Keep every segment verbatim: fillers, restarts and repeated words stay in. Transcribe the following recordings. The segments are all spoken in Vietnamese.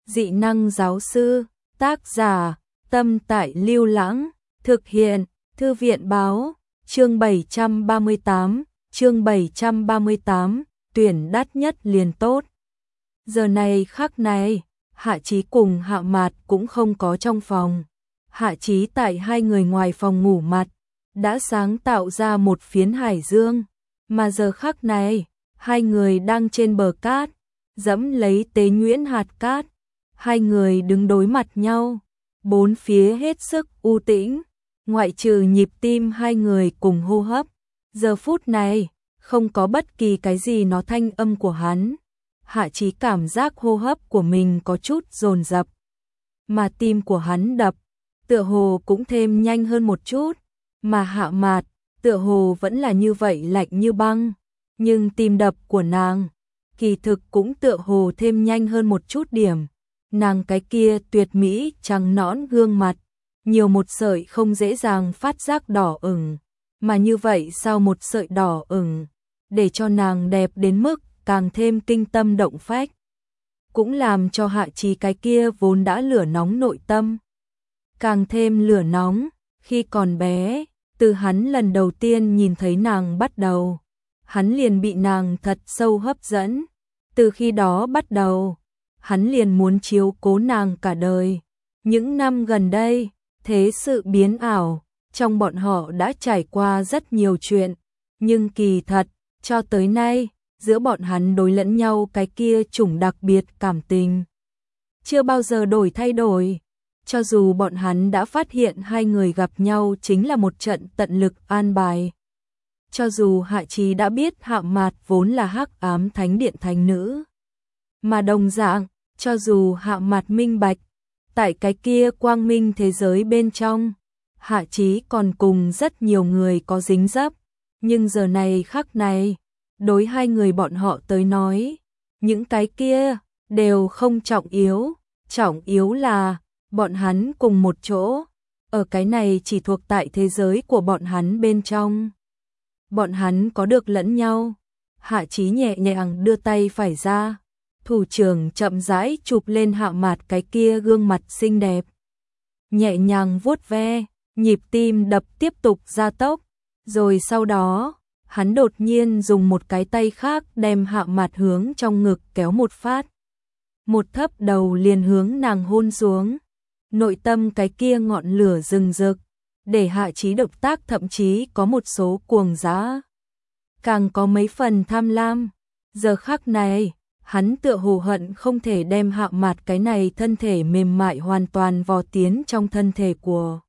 Dị năng giáo sư, tác giả, Tâm Tại Lưu Lãng, thực hiện, Thư viện báo, chương bảy trăm ba mươi tám, chương bảy trăm ba mươi tám, tuyển đắt nhất liền tốt. Giờ này khắc này, Hạ Chí cùng Hạ Mạt cũng không có trong phòng. Hạ Chí tại hai người ngoài phòng ngủ mặt, đã sáng tạo ra một phiến hải dương, mà giờ khắc này, hai người đang trên bờ cát, dẫm lấy tế nhuyễn hạt cát, hai người đứng đối mặt nhau, bốn phía hết sức u tĩnh, ngoại trừ nhịp tim hai người cùng hô hấp. Giờ phút này, không có bất kỳ cái gì nó thanh âm của hắn. Hạ Chí cảm giác hô hấp của mình có chút dồn dập, mà tim của hắn đập, tựa hồ cũng thêm nhanh hơn một chút, mà Hạ Mạt, tựa hồ vẫn là như vậy lạnh như băng, nhưng tim đập của nàng, kỳ thực cũng tựa hồ thêm nhanh hơn một chút điểm. Nàng cái kia tuyệt mỹ trắng nõn gương mặt, nhiều một sợi không dễ dàng phát giác đỏ ửng, mà như vậy sau một sợi đỏ ửng, để cho nàng đẹp đến mức càng thêm kinh tâm động phách, cũng làm cho Hạ Chí cái kia vốn đã lửa nóng nội tâm, càng thêm lửa nóng. Khi còn bé, từ hắn lần đầu tiên nhìn thấy nàng bắt đầu, hắn liền bị nàng thật sâu hấp dẫn, từ khi đó bắt đầu, hắn liền muốn chiếu cố nàng cả đời. Những năm gần đây, thế sự biến ảo, trong bọn họ đã trải qua rất nhiều chuyện, nhưng kỳ thật, cho tới nay, giữa bọn hắn đối lẫn nhau cái kia chủng đặc biệt cảm tình chưa bao giờ đổi thay đổi. Cho dù bọn hắn đã phát hiện hai người gặp nhau chính là một trận tận lực an bài, cho dù Hạ Chí đã biết Hạ Mạt vốn là hắc ám thánh điện thánh nữ, mà đồng dạng, cho dù Hạ Mạt minh bạch, tại cái kia quang minh thế giới bên trong, Hạ Chí còn cùng rất nhiều người có dính dấp, nhưng giờ này khắc này, đối hai người bọn họ tới nói, những cái kia đều không trọng yếu, trọng yếu là bọn hắn cùng một chỗ, ở cái này chỉ thuộc tại thế giới của bọn hắn bên trong. Bọn hắn có được lẫn nhau. Hạ Chí nhẹ nhàng đưa tay phải ra, thủ trưởng chậm rãi chụp lên Hạ Mạt cái kia gương mặt xinh đẹp, nhẹ nhàng vuốt ve, nhịp tim đập tiếp tục gia tốc, rồi sau đó, hắn đột nhiên dùng một cái tay khác đem Hạ Mạt hướng trong ngực kéo một phát, một thấp đầu liền hướng nàng hôn xuống. Nội tâm cái kia ngọn lửa rừng rực, để Hạ Chí động tác thậm chí có một số cuồng dã, càng có mấy phần tham lam. Giờ khắc này, hắn tựa hồ hận không thể đem Hạ Mạt cái này thân thể mềm mại hoàn toàn vò tiến trong thân thể của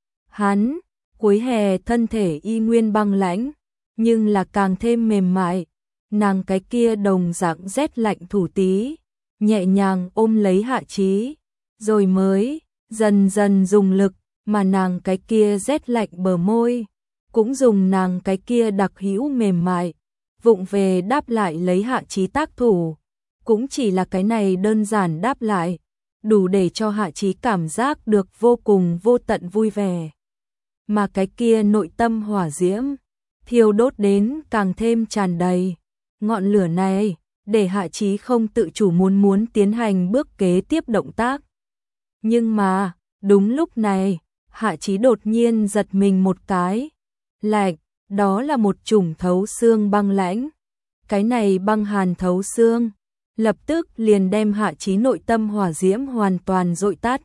hắn. Cuối hè thân thể y nguyên băng lãnh, nhưng là càng thêm mềm mại. Nàng cái kia đồng dạng rét lạnh thủ tí, nhẹ nhàng ôm lấy Hạ Chí, rồi mới dần dần dùng lực, mà nàng cái kia rét lạnh bờ môi, cũng dùng nàng cái kia đặc hữu mềm mại, vụng về đáp lại lấy Hạ Chí tác thủ. Cũng chỉ là cái này đơn giản đáp lại, đủ để cho Hạ Chí cảm giác được vô cùng vô tận vui vẻ. Mà cái kia nội tâm hỏa diễm, thiêu đốt đến càng thêm tràn đầy. Ngọn lửa này, để Hạ Chí không tự chủ muốn muốn tiến hành bước kế tiếp động tác. Nhưng mà, đúng lúc này, Hạ Chí đột nhiên giật mình một cái. Lạnh, đó là một chủng thấu xương băng lãnh. Cái này băng hàn thấu xương, lập tức liền đem Hạ Chí nội tâm hỏa diễm hoàn toàn dội tắt.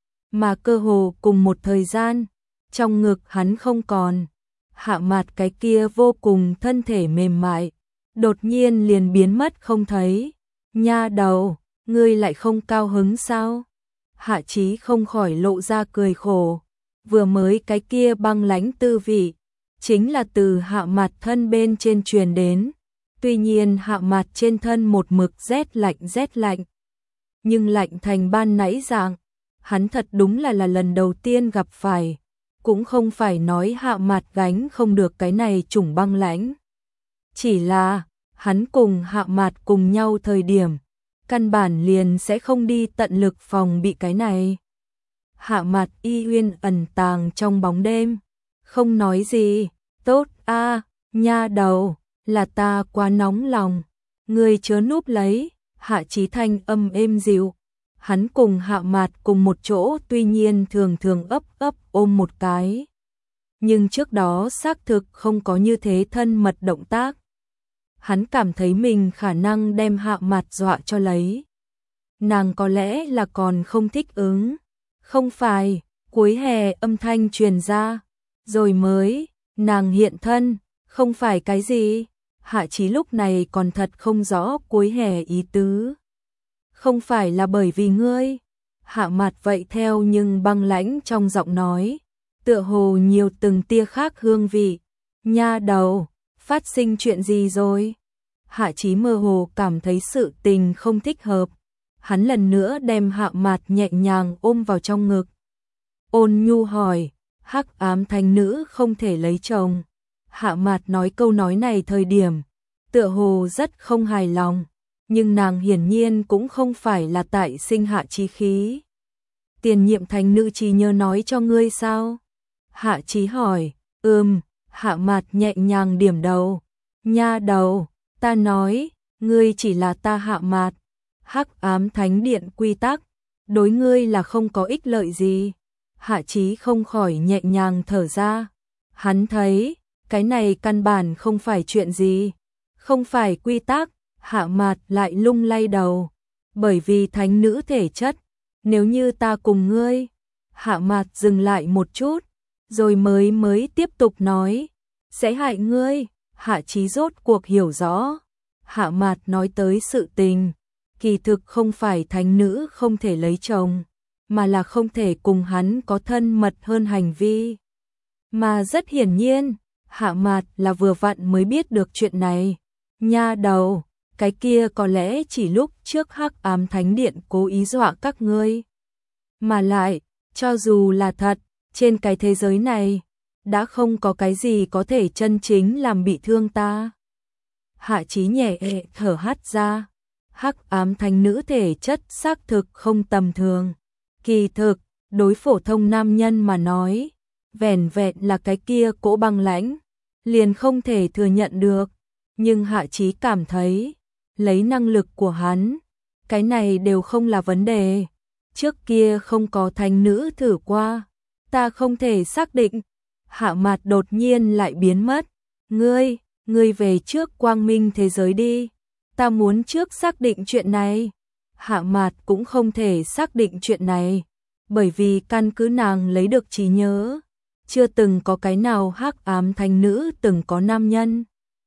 Mà cơ hồ cùng một thời gian, trong ngực hắn không còn. Hạ Mạt cái kia vô cùng thân thể mềm mại, đột nhiên liền biến mất không thấy. Nha đầu, ngươi lại không cao hứng sao? Hạ Chí không khỏi lộ ra cười khổ, vừa mới cái kia băng lãnh tư vị, chính là từ Hạ Mạt thân bên trên truyền đến. Tuy nhiên Hạ Mạt trên thân một mực rét lạnh rét lạnh, nhưng lạnh thành ban nãy dạng, hắn thật đúng là là lần đầu tiên gặp phải, cũng không phải nói Hạ Mạt gánh không được cái này chủng băng lãnh. Chỉ là, hắn cùng Hạ Mạt cùng nhau thời điểm, căn bản liền sẽ không đi tận lực phòng bị cái này. Hạ Mạt y uyên ẩn tàng trong bóng đêm, không nói gì. Tốt a, nha đầu, là ta quá nóng lòng, ngươi chớ núp lấy. Hạ Chí thanh âm êm dịu, Hắn cùng Hạ Mạt cùng một chỗ tuy nhiên thường thường ấp ấp ôm một cái. Nhưng trước đó xác thực không có như thế thân mật động tác. Hắn cảm thấy mình khả năng đem Hạ Mạt dọa cho lấy. Nàng có lẽ là còn không thích ứng. Không phải, cuối hè âm thanh truyền ra. Rồi mới, nàng hiện thân, không phải cái gì. Hạ Chí lúc này còn thật không rõ cuối hè ý tứ. Không phải là bởi vì ngươi. Hạ Mạt vậy theo nhưng băng lãnh trong giọng nói. Tựa hồ nhiều từng tia khác hương vị. Nha đầu, phát sinh chuyện gì rồi? Hạ Chí mơ hồ cảm thấy sự tình không thích hợp. Hắn lần nữa đem Hạ Mạt nhẹ nhàng ôm vào trong ngực. Ôn nhu hỏi, hắc ám thánh nữ không thể lấy chồng. Hạ Mạt nói câu nói này thời điểm, tựa hồ rất không hài lòng, nhưng nàng hiển nhiên cũng không phải là tại sinh hạ chí khí. Tiền nhiệm thánh nữ chỉ nhớ nói cho ngươi sao? Hạ Chí hỏi, ừm, Hạ Mạt nhẹ nhàng điểm đầu. Nha đầu, ta nói, ngươi chỉ là ta Hạ Mạt. Hắc ám thánh điện quy tắc, đối ngươi là không có ích lợi gì. Hạ Chí không khỏi nhẹ nhàng thở ra. Hắn thấy, cái này căn bản không phải chuyện gì. Không phải quy tắc, Hạ Mạt lại lung lay đầu. Bởi vì thánh nữ thể chất, nếu như ta cùng ngươi. Hạ Mạt dừng lại một chút, rồi mới mới tiếp tục nói. Sẽ hại ngươi. Hạ Chí rốt cuộc hiểu rõ. Hạ Mạt nói tới sự tình. Kỳ thực không phải thánh nữ không thể lấy chồng, mà là không thể cùng hắn có thân mật hơn hành vi. Mà rất hiển nhiên, Hạ Mạt là vừa vặn mới biết được chuyện này. Nha đầu, cái kia có lẽ chỉ lúc trước hắc ám thánh điện cố ý dọa các ngươi. Mà lại, cho dù là thật, trên cái thế giới này, đã không có cái gì có thể chân chính làm bị thương ta. Hạ Chí nhẹ thở hắt ra. Hắc ám thánh nữ thể chất xác thực không tầm thường. Kỳ thực, đối phổ thông nam nhân mà nói, vẻn vẹn là cái kia cỗ băng lãnh, liền không thể thừa nhận được. Nhưng Hạ Chí cảm thấy, lấy năng lực của hắn, cái này đều không là vấn đề. Trước kia không có thánh nữ thử qua, ta không thể xác định. Hạ Mạt đột nhiên lại biến mất. Ngươi, ngươi về trước quang minh thế giới đi. Ta muốn trước xác định chuyện này. Hạ Mạt cũng không thể xác định chuyện này, bởi vì căn cứ nàng lấy được trí nhớ, chưa từng có cái nào hắc ám thánh nữ từng có nam nhân.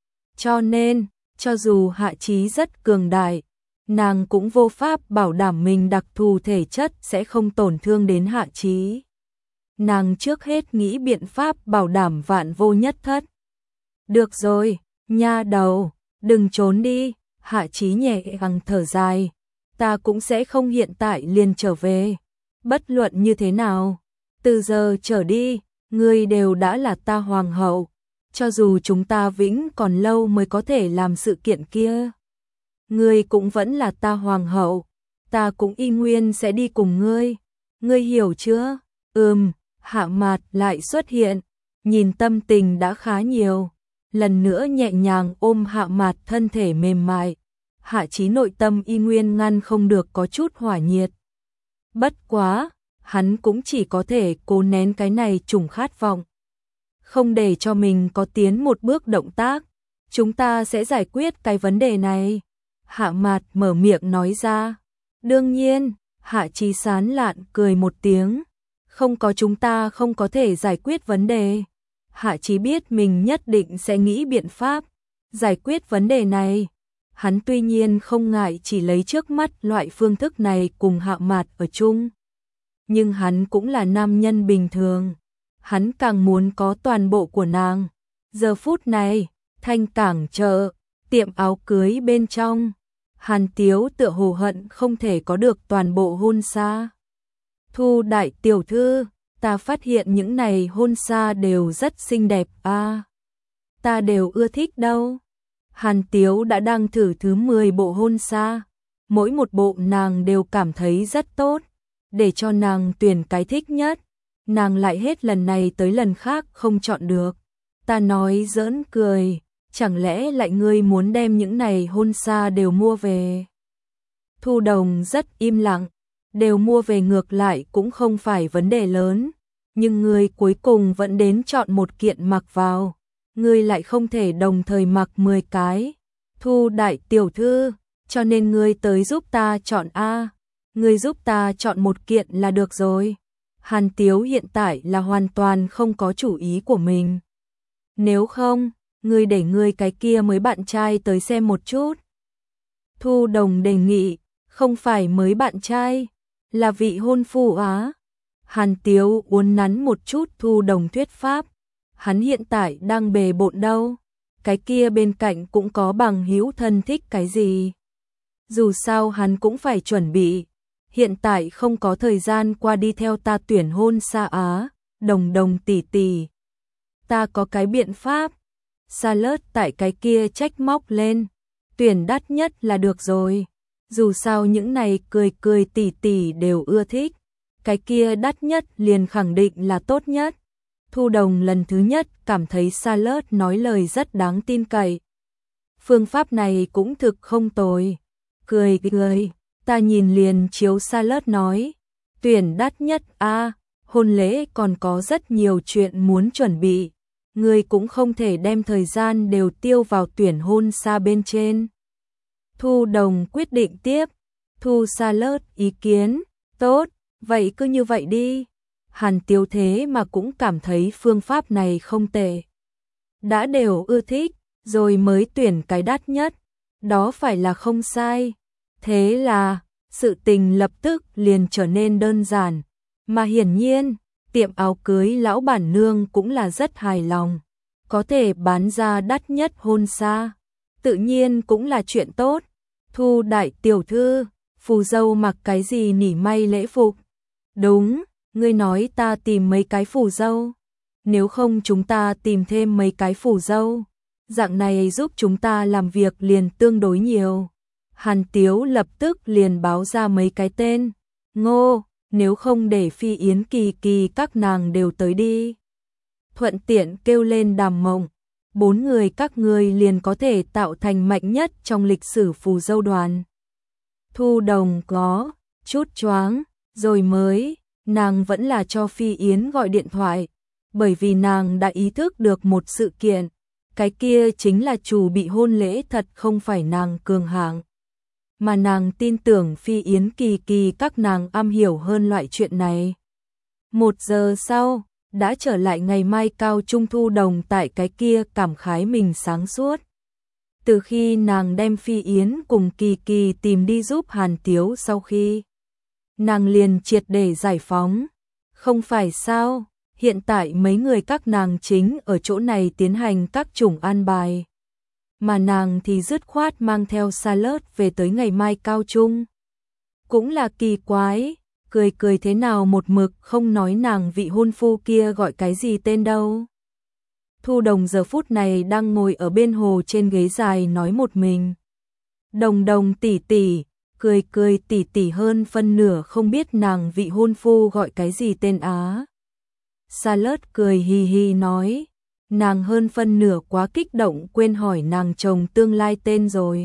Cho nên, cho dù Hạ Chí rất cường đại, nàng cũng vô pháp bảo đảm mình đặc thù thể chất sẽ không tổn thương đến Hạ Chí. Nàng trước hết nghĩ biện pháp bảo đảm vạn vô nhất thất. Được rồi, nha đầu, đừng trốn đi. Hạ Chí nhẹ gắng thở dài. Ta cũng sẽ không hiện tại liền trở về. Bất luận như thế nào, từ giờ trở đi, ngươi đều đã là ta hoàng hậu. Cho dù chúng ta vĩnh còn lâu mới có thể làm sự kiện kia, ngươi cũng vẫn là ta hoàng hậu. Ta cũng y nguyên sẽ đi cùng ngươi. Ngươi hiểu chưa? Ừm. Hạ Mạt lại xuất hiện, nhìn tâm tình đã khá nhiều. Lần nữa nhẹ nhàng ôm Hạ Mạt thân thể mềm mại. Hạ Chí nội tâm y nguyên ngăn không được có chút hỏa nhiệt. Bất quá, hắn cũng chỉ có thể cố nén cái này trùng khát vọng. Không để cho mình có tiến một bước động tác. Chúng ta sẽ giải quyết cái vấn đề này. Hạ Mạt mở miệng nói ra. Đương nhiên, Hạ Chí sán lạn cười một tiếng. Không có chúng ta không có thể giải quyết vấn đề. Hạ Chí biết mình nhất định sẽ nghĩ biện pháp giải quyết vấn đề này. Hắn tuy nhiên không ngại chỉ lấy trước mắt loại phương thức này cùng Hạ Mạt ở chung. Nhưng hắn cũng là nam nhân bình thường. Hắn càng muốn có toàn bộ của nàng. Giờ phút này, thanh cảng chợ, tiệm áo cưới bên trong. Hàn Tiếu tựa hồ hận không thể có được toàn bộ hôn sa. Thu đại tiểu thư, ta phát hiện những này hôn sa đều rất xinh đẹp à. Ta đều ưa thích đâu. Hàn Tiếu đã đang thử thứ mười bộ hôn sa. Mỗi một bộ nàng đều cảm thấy rất tốt. Để cho nàng tuyển cái thích nhất. Nàng lại hết lần này tới lần khác không chọn được. Ta nói giỡn cười. Chẳng lẽ lại ngươi muốn đem những này hôn sa đều mua về? Thu Đồng rất im lặng. đều mua về ngược lại cũng không phải vấn đề lớn, nhưng ngươi cuối cùng vẫn đến chọn một kiện mặc vào, ngươi lại không thể đồng thời mặc mười cái. Thu đại tiểu thư, cho nên ngươi tới giúp ta chọn a, ngươi giúp ta chọn một kiện là được rồi. Hàn Tiếu hiện tại là hoàn toàn không có chủ ý của mình. Nếu không, ngươi để ngươi cái kia mới bạn trai tới xem một chút. Thu Đồng đề nghị, không phải mới bạn trai, là vị hôn phu á. Hàn Tiếu uốn nắn một chút Thu Đồng thuyết pháp, hắn hiện tại đang bề bộn đâu, cái kia bên cạnh cũng có bằng hữu thân thích cái gì. Dù sao hắn cũng phải chuẩn bị, hiện tại không có thời gian qua đi theo ta tuyển hôn xa á. Đồng Đồng tỷ tỷ, ta có cái biện pháp. Charlotte tại cái kia trách móc lên, tuyển đắt nhất là được rồi, dù sao những này cười cười tỷ tỷ đều ưa thích, cái kia đắt nhất liền khẳng định là tốt nhất. Thu Đồng lần thứ nhất cảm thấy Charlotte nói lời rất đáng tin cậy. Phương pháp này cũng thực không tồi. Cười cười, ta nhìn liền chiếu Charlotte nói, tuyển đắt nhất a, hôn lễ còn có rất nhiều chuyện muốn chuẩn bị, ngươi cũng không thể đem thời gian đều tiêu vào tuyển hôn xa bên trên. Thu Đồng quyết định tiếp, thu Charlotte ý kiến, tốt, vậy cứ như vậy đi. Hàn Tiếu thế mà cũng cảm thấy phương pháp này không tệ. Đã đều ưa thích, rồi mới tuyển cái đắt nhất, đó phải là không sai. Thế là, sự tình lập tức liền trở nên đơn giản, mà hiển nhiên, tiệm áo cưới lão bản nương cũng là rất hài lòng. Có thể bán ra đắt nhất hôn xa, tự nhiên cũng là chuyện tốt. Thu đại tiểu thư, phù dâu mặc cái gì nỉ may lễ phục? Đúng, ngươi nói ta tìm mấy cái phù dâu. Nếu không chúng ta tìm thêm mấy cái phù dâu. Dạng này giúp chúng ta làm việc liền tương đối nhiều. Hàn Tiếu lập tức liền báo ra mấy cái tên. Ngô, nếu không để Phi Yến Kỳ Kỳ các nàng đều tới đi. Thuận tiện kêu lên Đàm Mộng. Bốn người các ngươi liền có thể tạo thành mạnh nhất trong lịch sử phù dâu đoàn. Thu Đồng có chút choáng, rồi mới, nàng vẫn là cho Phi Yến gọi điện thoại, bởi vì nàng đã ý thức được một sự kiện, cái kia chính là chủ bị hôn lễ thật không phải nàng cường hạng, mà nàng tin tưởng Phi Yến Kỳ Kỳ các nàng am hiểu hơn loại chuyện này. Một giờ sau, đã trở lại ngày mai cao trung. Thu Đồng tại cái kia cảm khái mình sáng suốt. Từ khi nàng đem Phi Yến cùng Kỳ Kỳ tìm đi giúp Hàn Tiếu sau khi, nàng liền triệt để giải phóng. Không phải sao, hiện tại mấy người các nàng chính ở chỗ này tiến hành các chủng an bài. Mà nàng thì dứt khoát mang theo Charlotte về tới ngày mai cao trung. Cũng là kỳ quái. Cười cười thế nào một mực không nói nàng vị hôn phu kia gọi cái gì tên đâu. Thu Đồng giờ phút này đang ngồi ở bên hồ trên ghế dài nói một mình. Đồng Đồng tỷ tỷ, cười cười tỷ tỷ hơn phân nửa không biết nàng vị hôn phu gọi cái gì tên á. Charlotte cười hì hì nói, nàng hơn phân nửa quá kích động quên hỏi nàng chồng tương lai tên rồi.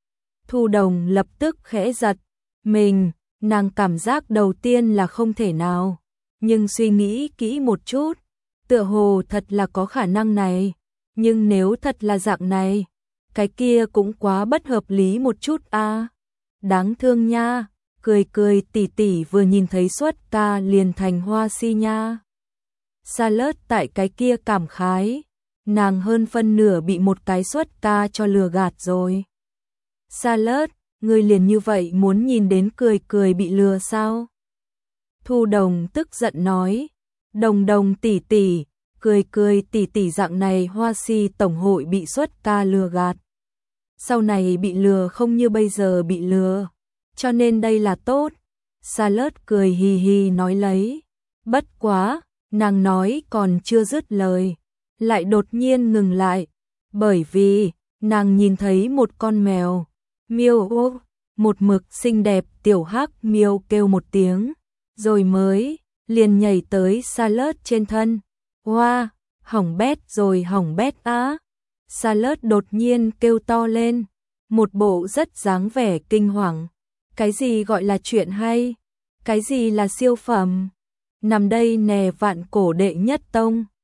Thu Đồng lập tức khẽ giật mình. Nàng cảm giác đầu tiên là không thể nào, nhưng suy nghĩ kỹ một chút, tựa hồ thật là có khả năng này, nhưng nếu thật là dạng này, cái kia cũng quá bất hợp lý một chút a. À. Đáng thương nha, cười cười tỷ tỷ vừa nhìn thấy xuất ca liền thành hoa si nha. Charlotte tại cái kia cảm khái, nàng hơn phân nửa bị một cái xuất ca cho lừa gạt rồi. Charlotte, ngươi liền như vậy muốn nhìn đến cười cười bị lừa sao? Thu Đồng tức giận nói, Đồng Đồng tỷ tỷ, cười cười tỷ tỷ dạng này hoa si tổng hội bị xuất ca lừa gạt. Sau này bị lừa không như bây giờ bị lừa, cho nên đây là tốt. Charlotte cười hì hì nói lấy, bất quá, nàng nói còn chưa dứt lời, lại đột nhiên ngừng lại, bởi vì, nàng nhìn thấy một con mèo. Miêu ô, một mực xinh đẹp tiểu hắc miêu kêu một tiếng, rồi mới, liền nhảy tới Charlotte trên thân. Hoa, wow, hỏng bét rồi hỏng bét á. Charlotte đột nhiên kêu to lên, một bộ rất dáng vẻ kinh hoàng. Cái gì gọi là chuyện hay? Cái gì là siêu phẩm? Nằm đây nè vạn cổ đệ nhất tông.